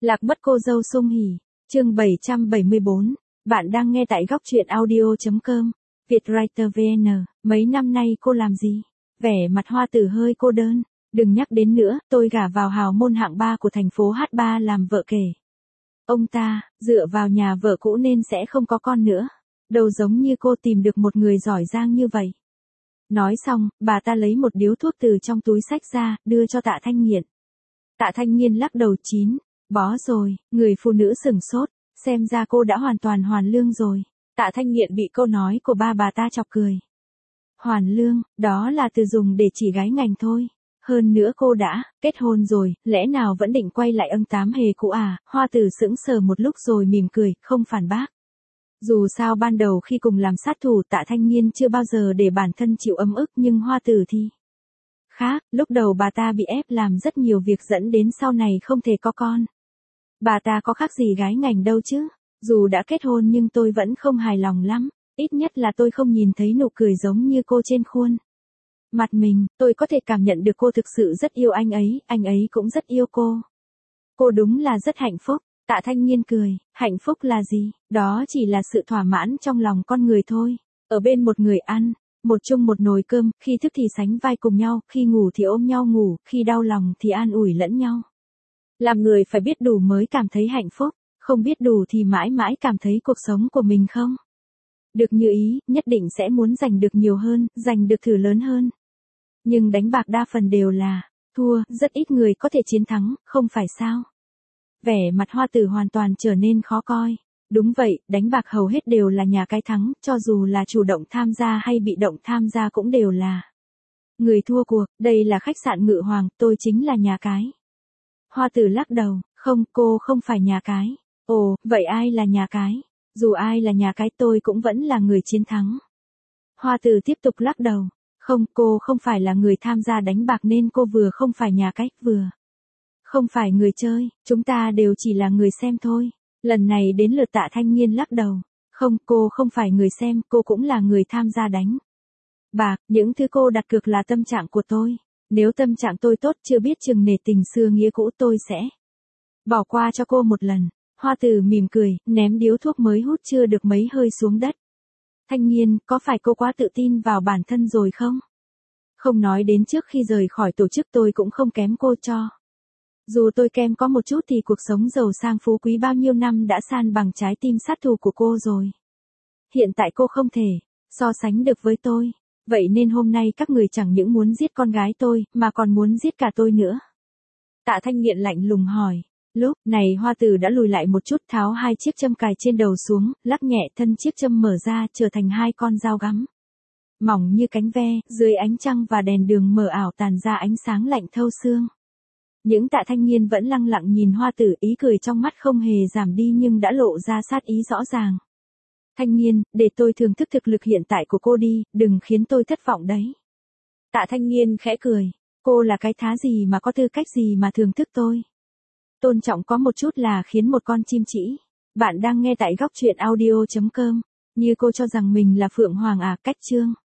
Lạc mất cô dâu sung hỉ. Chương 774. Bạn đang nghe tại góc truyện audio.com. Vietwriter VN. Mấy năm nay cô làm gì? Vẻ mặt Hoa Tử hơi cô đơn. Đừng nhắc đến nữa, tôi gả vào hào môn hạng 3 của thành phố H3 làm vợ kể. Ông ta, dựa vào nhà vợ cũ nên sẽ không có con nữa. Đâu giống như cô tìm được một người giỏi giang như vậy. Nói xong, bà ta lấy một điếu thuốc từ trong túi xách ra, đưa cho Tạ Thanh Nghiện. Tạ Thanh Nghiên lắc đầu chín. Bó rồi, người phụ nữ sửng sốt, xem ra cô đã hoàn toàn hoàn lương rồi. Tạ Thanh Nghiện bị câu nói của bà ta chọc cười. Hoàn lương, đó là từ dùng để chỉ gái ngành thôi. Hơn nữa cô đã kết hôn rồi, lẽ nào vẫn định quay lại âng tám hề cũ à? Hoa Tử sững sờ một lúc rồi mỉm cười, không phản bác. Dù sao ban đầu khi cùng làm sát thủ Tạ Thanh Nghiên chưa bao giờ để bản thân chịu ấm ức, nhưng Hoa Tử thì khác, lúc đầu bà ta bị ép làm rất nhiều việc dẫn đến sau này không thể có con. Bà ta có khác gì gái ngành đâu chứ, dù đã kết hôn nhưng tôi vẫn không hài lòng lắm, ít nhất là tôi không nhìn thấy nụ cười giống như cô trên khuôn mặt mình, tôi có thể cảm nhận được cô thực sự rất yêu anh ấy cũng rất yêu cô. Cô đúng là rất hạnh phúc. Tạ Thanh Nghiên cười, hạnh phúc là gì? Đó chỉ là sự thỏa mãn trong lòng con người thôi. Ở bên một người ăn, một chung một nồi cơm, khi thức thì sánh vai cùng nhau, khi ngủ thì ôm nhau ngủ, khi đau lòng thì an ủi lẫn nhau. Làm người phải biết đủ mới cảm thấy hạnh phúc, không biết đủ thì mãi mãi cảm thấy cuộc sống của mình không được như ý, nhất định sẽ muốn giành được nhiều hơn, giành được thử lớn hơn. Nhưng đánh bạc đa phần đều là thua, rất ít người có thể chiến thắng, không phải sao? Vẻ mặt Hoa Tử hoàn toàn trở nên khó coi. Đúng vậy, đánh bạc hầu hết đều là nhà cái thắng, cho dù là chủ động tham gia hay bị động tham gia cũng đều là người thua cuộc. Đây là khách sạn Ngự Hoàng, tôi chính là nhà cái. Hoa Tử lắc đầu, không, cô không phải nhà cái. Ồ, vậy ai là nhà cái? Dù ai là nhà cái tôi cũng vẫn là người chiến thắng. Hoa Tử tiếp tục lắc đầu, không, cô không phải là người tham gia đánh bạc nên cô vừa không phải nhà cái, vừa không phải người chơi, chúng ta đều chỉ là người xem thôi. Lần này đến lượt Tạ Thanh Nghiên lắc đầu. Không, cô không phải người xem, cô cũng là người tham gia đánh bạc, những thứ cô đặt cược là tâm trạng của tôi. Nếu tâm trạng tôi tốt chưa biết chừng nể tình xưa nghĩa cũ tôi sẽ bỏ qua cho cô một lần. Hoa Tử mỉm cười, ném điếu thuốc mới hút chưa được mấy hơi xuống đất. Thanh Nghiên, có phải cô quá tự tin vào bản thân rồi không? Không nói đến trước khi rời khỏi tổ chức tôi cũng không kém cô cho. Dù tôi kém có một chút thì cuộc sống giàu sang phú quý bao nhiêu năm đã san bằng trái tim sát thủ của cô rồi. Hiện tại cô không thể so sánh được với tôi. Vậy nên hôm nay các người chẳng những muốn giết con gái tôi, mà còn muốn giết cả tôi nữa. Tạ Thanh Nghiện lạnh lùng hỏi. Lúc này Hoa Tử đã lùi lại một chút, tháo hai chiếc châm cài trên đầu xuống, lắc nhẹ thân chiếc châm mở ra trở thành hai con dao găm mỏng như cánh ve, dưới ánh trăng và đèn đường mờ ảo tàn ra ánh sáng lạnh thấu xương. Những Tạ Thanh Nghiên vẫn lặng lặng nhìn Hoa Tử, ý cười trong mắt không hề giảm đi nhưng đã lộ ra sát ý rõ ràng. Thanh Nghiên, để tôi thưởng thức thực lực hiện tại của cô đi, đừng khiến tôi thất vọng đấy. Tạ Thanh Nghiên khẽ cười, cô là cái thá gì mà có tư cách gì mà thưởng thức tôi? Tôn trọng có một chút là khiến một con chim chỉ. Bạn đang nghe tại góc truyện audio.com. Như cô cho rằng mình là Phượng Hoàng à? Cách chương.